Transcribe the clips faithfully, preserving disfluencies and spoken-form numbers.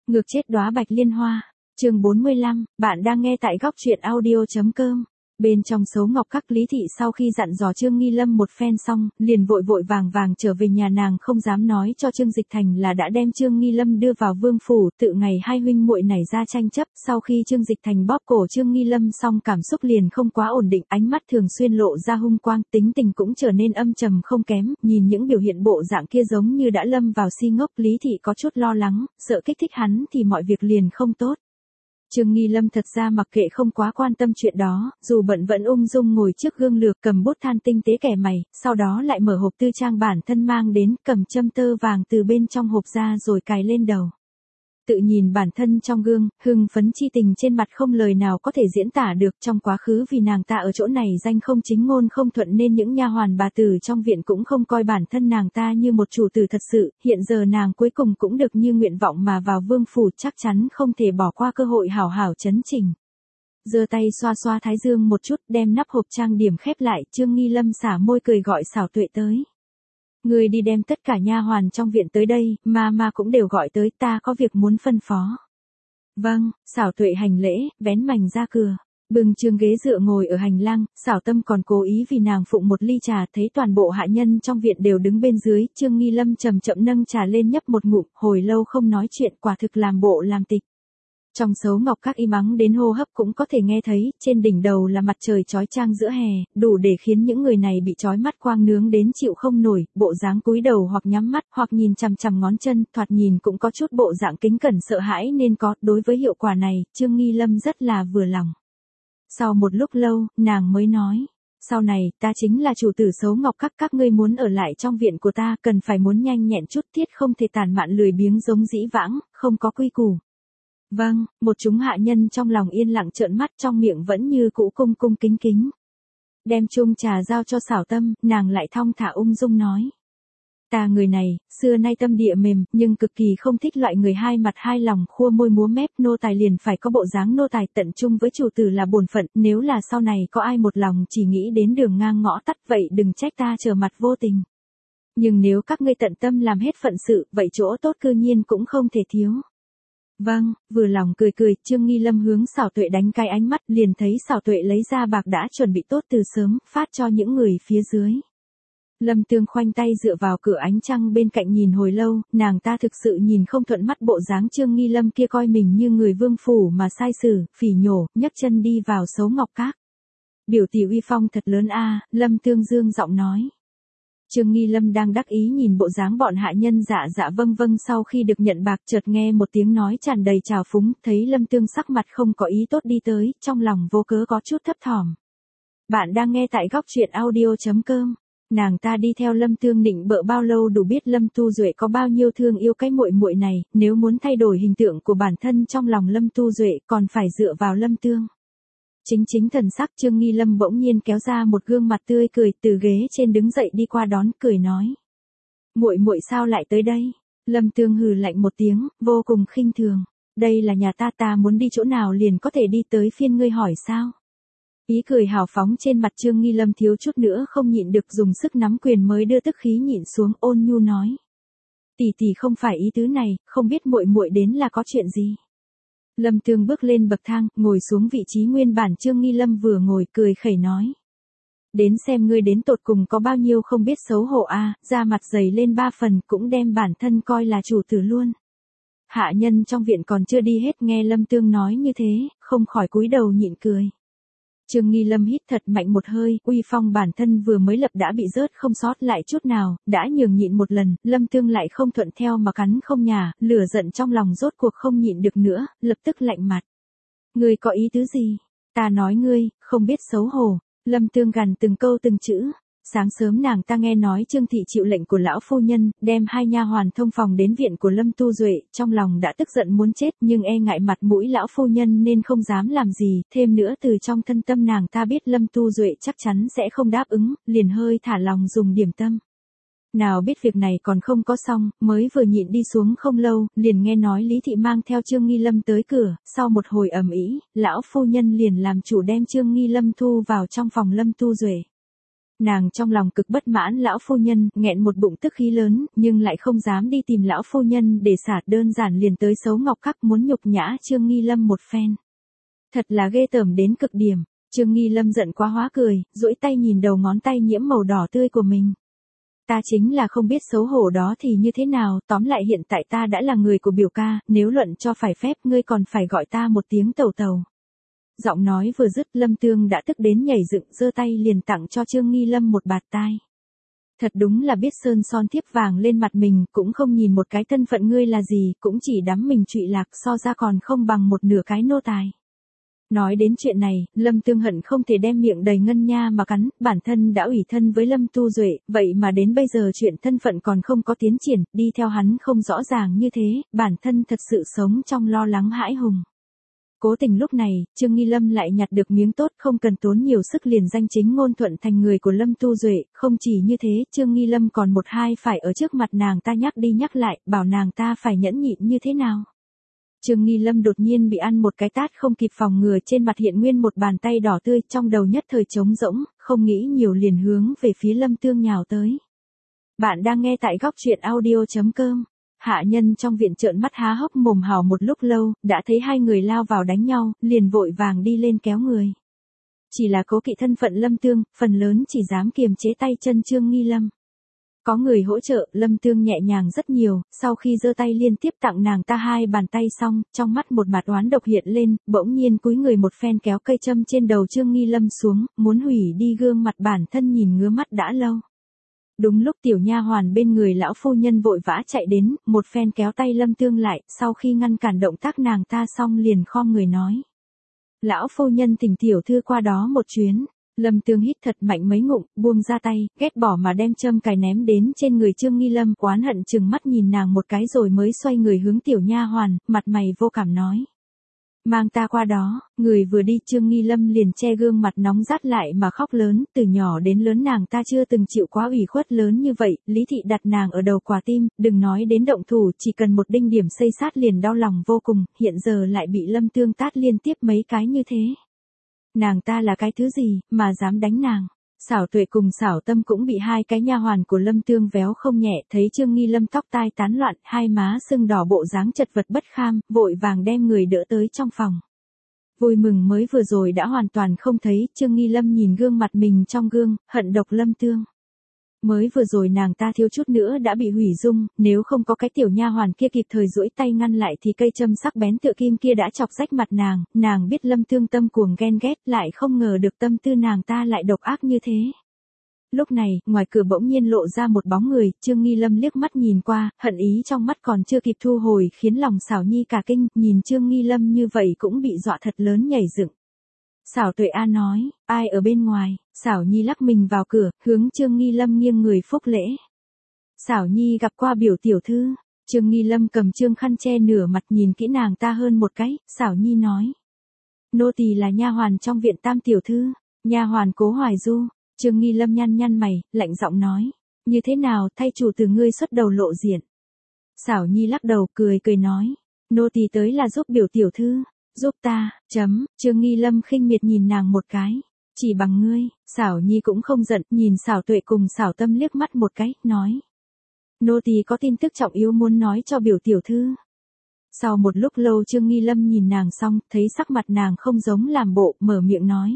Ngược chết đóa bạch liên hoa. Chương bốn mươi lăm, bạn đang nghe tại góc truyện audio chấm com. Bên trong Sấu Ngọc Các, Lý thị sau khi dặn dò Trương Nghi Lâm một phen xong, liền vội vội vàng vàng trở về nhà, nàng không dám nói cho Trương Dịch Thành là đã đem Trương Nghi Lâm đưa vào vương phủ, tự ngày hai huynh muội nảy ra tranh chấp, sau khi Trương Dịch Thành bóp cổ Trương Nghi Lâm xong cảm xúc liền không quá ổn định, ánh mắt thường xuyên lộ ra hung quang, tính tình cũng trở nên âm trầm không kém, nhìn những biểu hiện bộ dạng kia giống như đã lâm vào si ngốc, Lý thị có chút lo lắng, sợ kích thích hắn thì mọi việc liền không tốt. Trương Nghi Lâm thật ra mặc kệ, không quá quan tâm chuyện đó, dù bận vẫn ung dung ngồi trước gương lược, cầm bút than tinh tế kẻ mày, sau đó lại mở hộp tư trang bản thân mang đến, cầm châm tơ vàng từ bên trong hộp ra rồi cài lên đầu. Tự nhìn bản thân trong gương, hưng phấn chi tình trên mặt không lời nào có thể diễn tả được. Trong quá khứ vì nàng ta ở chỗ này danh không chính ngôn không thuận nên những nha hoàn bà tử trong viện cũng không coi bản thân nàng ta như một chủ tử thật sự, hiện giờ nàng cuối cùng cũng được như nguyện vọng mà vào vương phủ, chắc chắn không thể bỏ qua cơ hội hảo hảo chấn chỉnh. Giơ tay xoa xoa thái dương một chút, đem nắp hộp trang điểm khép lại, Trương Nghi Lâm xả môi cười gọi Xảo Tuệ tới. Người đi đem tất cả nha hoàn trong viện tới đây, ma ma cũng đều gọi tới, ta có việc muốn phân phó. Vâng, Xảo Tuệ hành lễ, vén mành ra cửa. Bừng trường ghế dựa ngồi ở hành lang, Xảo Tâm còn cố ý vì nàng phụng một ly trà, thấy toàn bộ hạ nhân trong viện đều đứng bên dưới, Trương Nghi Lâm chậm chậm nâng trà lên nhấp một ngụm, hồi lâu không nói chuyện, quả thực làm bộ làm tịch. Trong Sấu Ngọc Các im ắng đến hô hấp cũng có thể nghe thấy, trên đỉnh đầu là mặt trời chói chang giữa hè, đủ để khiến những người này bị chói mắt quang nướng đến chịu không nổi, bộ dáng cúi đầu hoặc nhắm mắt, hoặc nhìn chằm chằm ngón chân, thoạt nhìn cũng có chút bộ dạng kính cẩn sợ hãi nên có, đối với hiệu quả này, Trương Nghi Lâm rất là vừa lòng. Sau một lúc lâu, nàng mới nói, sau này, ta chính là chủ tử Sấu Ngọc Các, các ngươi muốn ở lại trong viện của ta, cần phải muốn nhanh nhẹn chút tiết, không thể tàn mạn lười biếng giống dĩ vãng, không có quy củ. Vâng, một chúng hạ nhân trong lòng yên lặng trợn mắt, trong miệng vẫn như cũ cung cung kính kính. Đem chung trà giao cho Xảo Tâm, nàng lại thong thả ung dung nói. Ta người này, xưa nay tâm địa mềm, nhưng cực kỳ không thích loại người hai mặt hai lòng, khua môi múa mép, nô tài liền phải có bộ dáng nô tài, tận chung với chủ tử là bổn phận, nếu là sau này có ai một lòng chỉ nghĩ đến đường ngang ngõ tắt vậy đừng trách ta trở mặt vô tình. Nhưng nếu các ngươi tận tâm làm hết phận sự, vậy chỗ tốt cư nhiên cũng không thể thiếu. Vâng, vừa lòng cười cười, Trương Nghi Lâm hướng Xảo Tuệ đánh cái ánh mắt, liền thấy Xảo Tuệ lấy ra bạc đã chuẩn bị tốt từ sớm, phát cho những người phía dưới. Lâm Tương khoanh tay dựa vào cửa ánh trăng bên cạnh nhìn hồi lâu, nàng ta thực sự nhìn không thuận mắt bộ dáng Trương Nghi Lâm kia, coi mình như người vương phủ mà sai xử, phỉ nhổ, nhấc chân đi vào Sấu Ngọc Các. Biểu tỷ uy phong thật lớn a, Lâm Tương dương giọng nói. Trương Nghi Lâm đang đắc ý nhìn bộ dáng bọn hạ nhân dạ dạ vâng vâng, sau khi được nhận bạc chợt nghe một tiếng nói tràn đầy trào phúng, thấy Lâm Tương sắc mặt không có ý tốt đi tới, trong lòng vô cớ có chút thấp thỏm. Bạn đang nghe tại góc truyện audio chấm com. Nàng ta đi theo Lâm Tương định bợ bao lâu đủ biết Lâm Tu Duệ có bao nhiêu thương yêu cái muội muội này, nếu muốn thay đổi hình tượng của bản thân trong lòng Lâm Tu Duệ còn phải dựa vào Lâm Tương. Chính chính thần sắc, Trương Nghi Lâm bỗng nhiên kéo ra một gương mặt tươi cười, từ ghế trên đứng dậy đi qua đón, cười nói. Muội muội sao lại tới đây? Lâm Tương hừ lạnh một tiếng, vô cùng khinh thường. Đây là nhà ta, ta muốn đi chỗ nào liền có thể đi, tới phiên ngươi hỏi sao? Ý cười hào phóng trên mặt Trương Nghi Lâm thiếu chút nữa không nhịn được, dùng sức nắm quyền mới đưa tức khí nhịn xuống, ôn nhu nói. Tỷ tỷ không phải ý tứ này, không biết muội muội đến là có chuyện gì? Lâm Tương bước lên bậc thang, ngồi xuống vị trí nguyên bản Trương Nghi Lâm vừa ngồi, cười khẩy nói. Đến xem ngươi đến tột cùng có bao nhiêu không biết xấu hổ a, da mặt dày lên ba phần, cũng đem bản thân coi là chủ tử luôn. Hạ nhân trong viện còn chưa đi hết nghe Lâm Tương nói như thế, không khỏi cúi đầu nhịn cười. Trương Nghi Lâm hít thật mạnh một hơi, uy phong bản thân vừa mới lập đã bị rớt không sót lại chút nào, đã nhường nhịn một lần, Lâm Tương lại không thuận theo mà cắn không nhả, lửa giận trong lòng rốt cuộc không nhịn được nữa, lập tức lạnh mặt. Ngươi có ý tứ gì? Ta nói ngươi, không biết xấu hổ. Lâm Tương gằn từng câu từng chữ. Sáng sớm nàng ta nghe nói Trương thị chịu lệnh của lão phu nhân, đem hai nha hoàn thông phòng đến viện của Lâm Tu Duệ, trong lòng đã tức giận muốn chết, nhưng e ngại mặt mũi lão phu nhân nên không dám làm gì, thêm nữa từ trong thân tâm nàng ta biết Lâm Tu Duệ chắc chắn sẽ không đáp ứng, liền hơi thả lòng dùng điểm tâm. Nào biết việc này còn không có xong, mới vừa nhịn đi xuống không lâu, liền nghe nói Lý thị mang theo Trương Nghi Lâm tới cửa, sau một hồi ầm ĩ, lão phu nhân liền làm chủ đem Trương Nghi Lâm thu vào trong phòng Lâm Tu Duệ. Nàng trong lòng cực bất mãn lão phu nhân, nghẹn một bụng tức khí lớn, nhưng lại không dám đi tìm lão phu nhân để xả, đơn giản liền tới Sấu Ngọc Các muốn nhục nhã Trương Nghi Lâm một phen. Thật là ghê tởm đến cực điểm. Trương Nghi Lâm giận quá hóa cười, duỗi tay nhìn đầu ngón tay nhiễm màu đỏ tươi của mình. Ta chính là không biết xấu hổ đó thì như thế nào, tóm lại hiện tại ta đã là người của biểu ca, nếu luận cho phải phép ngươi còn phải gọi ta một tiếng tàu tàu. Giọng nói vừa dứt, Lâm Tương đã tức đến nhảy dựng, giơ tay liền tặng cho Trương Nghi Lâm một bạt tai. Thật đúng là biết sơn son thiếp vàng lên mặt mình, cũng không nhìn một cái thân phận ngươi là gì, cũng chỉ đắm mình trụy lạc, so ra còn không bằng một nửa cái nô tài. Nói đến chuyện này, Lâm Tương hận không thể đem miệng đầy ngân nha mà cắn, bản thân đã ủy thân với Lâm Tu Duệ, vậy mà đến bây giờ chuyện thân phận còn không có tiến triển, đi theo hắn không rõ ràng như thế, bản thân thật sự sống trong lo lắng hãi hùng. Cố tình lúc này, Trương Nghi Lâm lại nhặt được miếng tốt, không cần tốn nhiều sức liền danh chính ngôn thuận thành người của Lâm Tu Duệ, không chỉ như thế, Trương Nghi Lâm còn một hai phải ở trước mặt nàng ta nhắc đi nhắc lại, bảo nàng ta phải nhẫn nhịn như thế nào. Trương Nghi Lâm đột nhiên bị ăn một cái tát không kịp phòng ngừa, trên mặt hiện nguyên một bàn tay đỏ tươi, trong đầu nhất thời trống rỗng, không nghĩ nhiều liền hướng về phía Lâm Tương nhào tới. Bạn đang nghe tại góc truyện audio chấm com. Hạ nhân trong viện trợn mắt há hốc mồm hào một lúc lâu, đã thấy hai người lao vào đánh nhau, liền vội vàng đi lên kéo người. Chỉ là cố kỵ thân phận Lâm Tương, phần lớn chỉ dám kiềm chế tay chân Trương Nghi Lâm. Có người hỗ trợ, Lâm Tương nhẹ nhàng rất nhiều, sau khi giơ tay liên tiếp tặng nàng ta hai bàn tay xong, trong mắt một mặt oán độc hiện lên, bỗng nhiên cúi người một phen kéo cây châm trên đầu Trương Nghi Lâm xuống, muốn hủy đi gương mặt bản thân nhìn ngứa mắt đã lâu. Đúng lúc tiểu nha hoàn bên người lão phu nhân vội vã chạy đến, một phen kéo tay Lâm Tương lại, sau khi ngăn cản động tác nàng ta xong liền khom người nói. Lão phu nhân thỉnh tiểu thư qua đó một chuyến. Lâm Tương hít thật mạnh mấy ngụm, buông ra tay, ghét bỏ mà đem châm cài ném đến trên người Trương Nghi Lâm, oán hận chừng mắt nhìn nàng một cái rồi mới xoay người hướng tiểu nha hoàn, mặt mày vô cảm nói. Mang ta qua đó, người vừa đi Trương Nghi Lâm liền che gương mặt nóng rát lại mà khóc lớn, từ nhỏ đến lớn nàng ta chưa từng chịu quá ủy khuất lớn như vậy, Lý Thị đặt nàng ở đầu quả tim, đừng nói đến động thủ, chỉ cần một đinh điểm xây sát liền đau lòng vô cùng, hiện giờ lại bị Lâm Tương tát liên tiếp mấy cái như thế. Nàng ta là cái thứ gì, mà dám đánh nàng. Xảo Tuệ cùng Xảo Tâm cũng bị hai cái nha hoàn của Lâm Tương véo không nhẹ, thấy Trương Nghi Lâm tóc tai tán loạn, hai má sưng đỏ bộ dáng chật vật bất kham, vội vàng đem người đỡ tới trong phòng. Vui mừng mới vừa rồi đã hoàn toàn không thấy, Trương Nghi Lâm nhìn gương mặt mình trong gương, hận độc Lâm Tương. Mới vừa rồi nàng ta thiếu chút nữa đã bị hủy dung, nếu không có cái tiểu nha hoàn kia kịp thời duỗi tay ngăn lại thì cây châm sắc bén tựa kim kia đã chọc rách mặt nàng, nàng biết Lâm Tương tâm cuồng ghen ghét, lại không ngờ được tâm tư nàng ta lại độc ác như thế. Lúc này, ngoài cửa bỗng nhiên lộ ra một bóng người, Trương Nghi Lâm liếc mắt nhìn qua, hận ý trong mắt còn chưa kịp thu hồi khiến lòng Xảo Nhi cả kinh, nhìn Trương Nghi Lâm như vậy cũng bị dọa thật lớn nhảy dựng. Xảo Tuệ A nói, ai ở bên ngoài, Xảo Nhi lắc mình vào cửa, hướng Trương Nghi Lâm nghiêng người phúc lễ. Xảo Nhi gặp qua biểu tiểu thư, Trương Nghi Lâm cầm trương khăn che nửa mặt nhìn kỹ nàng ta hơn một cái, Xảo Nhi nói. Nô tỳ là nha hoàn trong viện Tam tiểu thư, nha hoàn Cố Hoài Du, Trương Nghi Lâm nhăn nhăn mày, lạnh giọng nói, như thế nào thay chủ từ ngươi xuất đầu lộ diện. Xảo Nhi lắc đầu cười cười nói, nô tỳ tới là giúp biểu tiểu thư. Giúp ta, chấm, Trương Nghi Lâm khinh miệt nhìn nàng một cái, chỉ bằng ngươi, Xảo Nhi cũng không giận, nhìn Xảo Tuệ cùng Xảo Tâm liếc mắt một cái, nói. Nô tỳ có tin tức trọng yếu muốn nói cho biểu tiểu thư. Sau một lúc lâu Trương Nghi Lâm nhìn nàng xong, thấy sắc mặt nàng không giống làm bộ, mở miệng nói.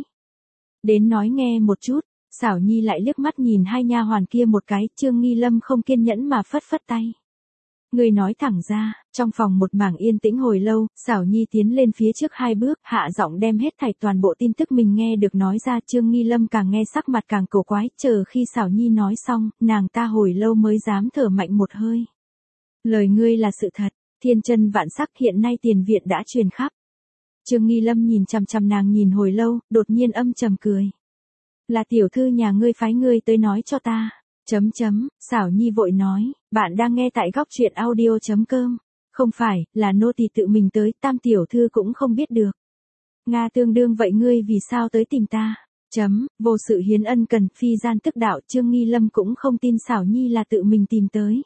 Đến nói nghe một chút, Xảo Nhi lại liếc mắt nhìn hai nha hoàn kia một cái, Trương Nghi Lâm không kiên nhẫn mà phất phất tay. Người nói thẳng ra, trong phòng một mảng yên tĩnh hồi lâu, Xảo Nhi tiến lên phía trước hai bước, hạ giọng đem hết thảy toàn bộ tin tức mình nghe được nói ra. Trương Nghi Lâm càng nghe sắc mặt càng cổ quái, chờ khi Xảo Nhi nói xong, nàng ta hồi lâu mới dám thở mạnh một hơi. Lời ngươi là sự thật, thiên chân vạn sắc, hiện nay tiền viện đã truyền khắp. Trương Nghi Lâm nhìn chằm chằm nàng nhìn hồi lâu, đột nhiên âm trầm cười. Là tiểu thư nhà ngươi phái ngươi tới nói cho ta. Chấm chấm, Xảo Nhi vội nói, bạn đang nghe tại góc truyện audio chấm com. Không phải, là nô tỳ tự mình tới, Tam tiểu thư cũng không biết được. Nga tương đương vậy ngươi vì sao tới tìm ta? Chấm, vô sự hiến ân cần, phi gian tức đạo, Trương Nghi Lâm cũng không tin Xảo Nhi là tự mình tìm tới.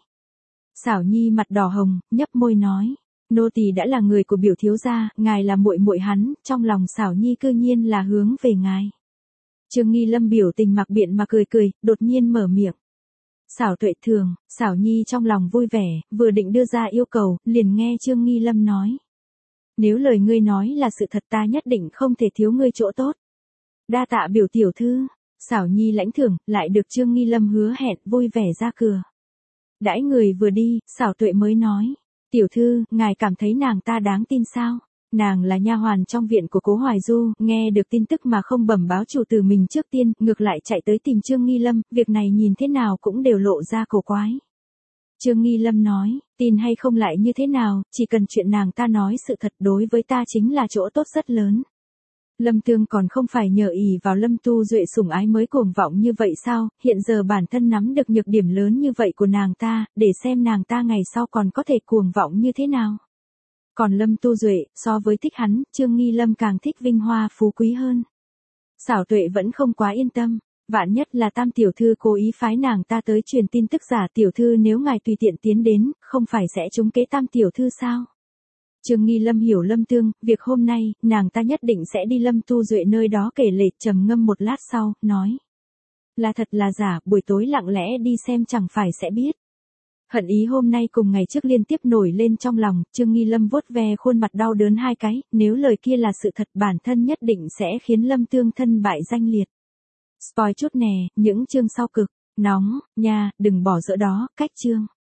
Xảo Nhi mặt đỏ hồng, nhấp môi nói, nô tỳ đã là người của biểu thiếu gia, ngài là muội muội hắn, trong lòng Xảo Nhi cư nhiên là hướng về ngài. Trương Nghi Lâm biểu tình mặc biện mà cười cười, đột nhiên mở miệng. Xảo Tuệ thường, Xảo Nhi trong lòng vui vẻ, vừa định đưa ra yêu cầu, liền nghe Trương Nghi Lâm nói. Nếu lời ngươi nói là sự thật ta nhất định không thể thiếu ngươi chỗ tốt. Đa tạ biểu tiểu thư, Xảo Nhi lãnh thưởng, lại được Trương Nghi Lâm hứa hẹn, vui vẻ ra cửa. Đãi người vừa đi, Xảo Tuệ mới nói. Tiểu thư, ngài cảm thấy nàng ta đáng tin sao? Nàng là nha hoàn trong viện của Cố Hoài Du, nghe được tin tức mà không bẩm báo chủ tử mình trước tiên, ngược lại chạy tới tìm Trương Nghi Lâm, việc này nhìn thế nào cũng đều lộ ra cổ quái. Trương Nghi Lâm nói, tin hay không lại như thế nào, chỉ cần chuyện nàng ta nói sự thật đối với ta chính là chỗ tốt rất lớn. Lâm Tương còn không phải nhờ ỷ vào Lâm Tu Duệ sủng ái mới cuồng vọng như vậy sao, hiện giờ bản thân nắm được nhược điểm lớn như vậy của nàng ta, để xem nàng ta ngày sau còn có thể cuồng vọng như thế nào. Còn Lâm Tu Duệ, so với thích hắn, Trương Nghi Lâm càng thích vinh hoa phú quý hơn. Xảo Tuệ vẫn không quá yên tâm, vạn nhất là Tam tiểu thư cố ý phái nàng ta tới truyền tin tức giả, tiểu thư nếu ngài tùy tiện tiến đến, không phải sẽ trúng kế Tam tiểu thư sao? Trương Nghi Lâm hiểu Lâm Tương, việc hôm nay, nàng ta nhất định sẽ đi Lâm Tu Duệ nơi đó kể lể, trầm ngâm một lát sau, nói. Là thật là giả, buổi tối lặng lẽ đi xem chẳng phải sẽ biết. Hận ý hôm nay cùng ngày trước liên tiếp nổi lên trong lòng, Trương Nghi Lâm vuốt ve khuôn mặt đau đớn hai cái, nếu lời kia là sự thật bản thân nhất định sẽ khiến Lâm Tương thân bại danh liệt. Spoil chút nè, những chương sau cực, nóng, nha, đừng bỏ dỡ đó, cách chương.